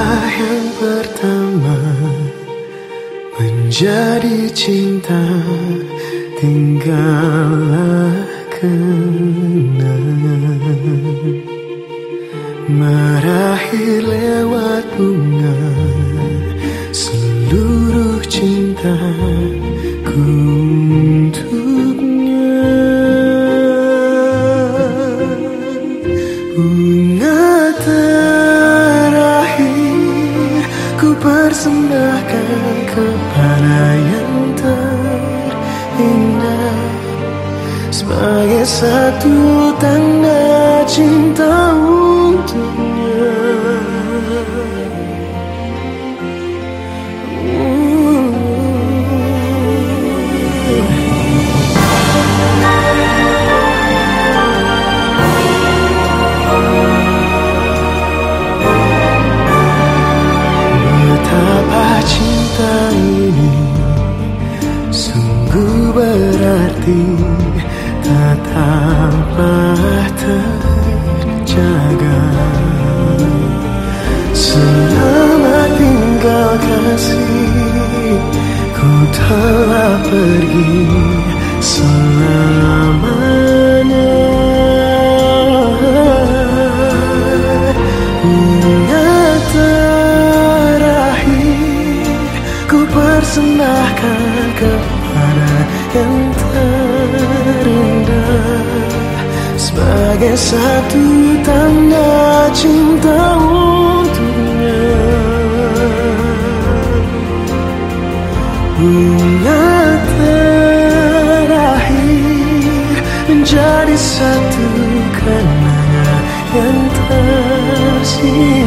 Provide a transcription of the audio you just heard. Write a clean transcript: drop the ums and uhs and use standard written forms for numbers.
Cintalah yang pertama menjadi cinta, tinggallah kenangan. Meraih lewat bunga seluruh cintaku untuknya. Bunga terakhir ku persembahkan kepada yang terindah, sebagai satu tanda cinta untuknya. Betapa cinta ini sungguh berarti, tetaplah terjaga. Selamat tinggal kasih, ku telah pergi selamanya. Bunga terakhir ku persembahkan kepada yang terindah, sebagai satu tanda cinta untuknya. Bunga terakhir menjadi satu kenangan yang tersisa.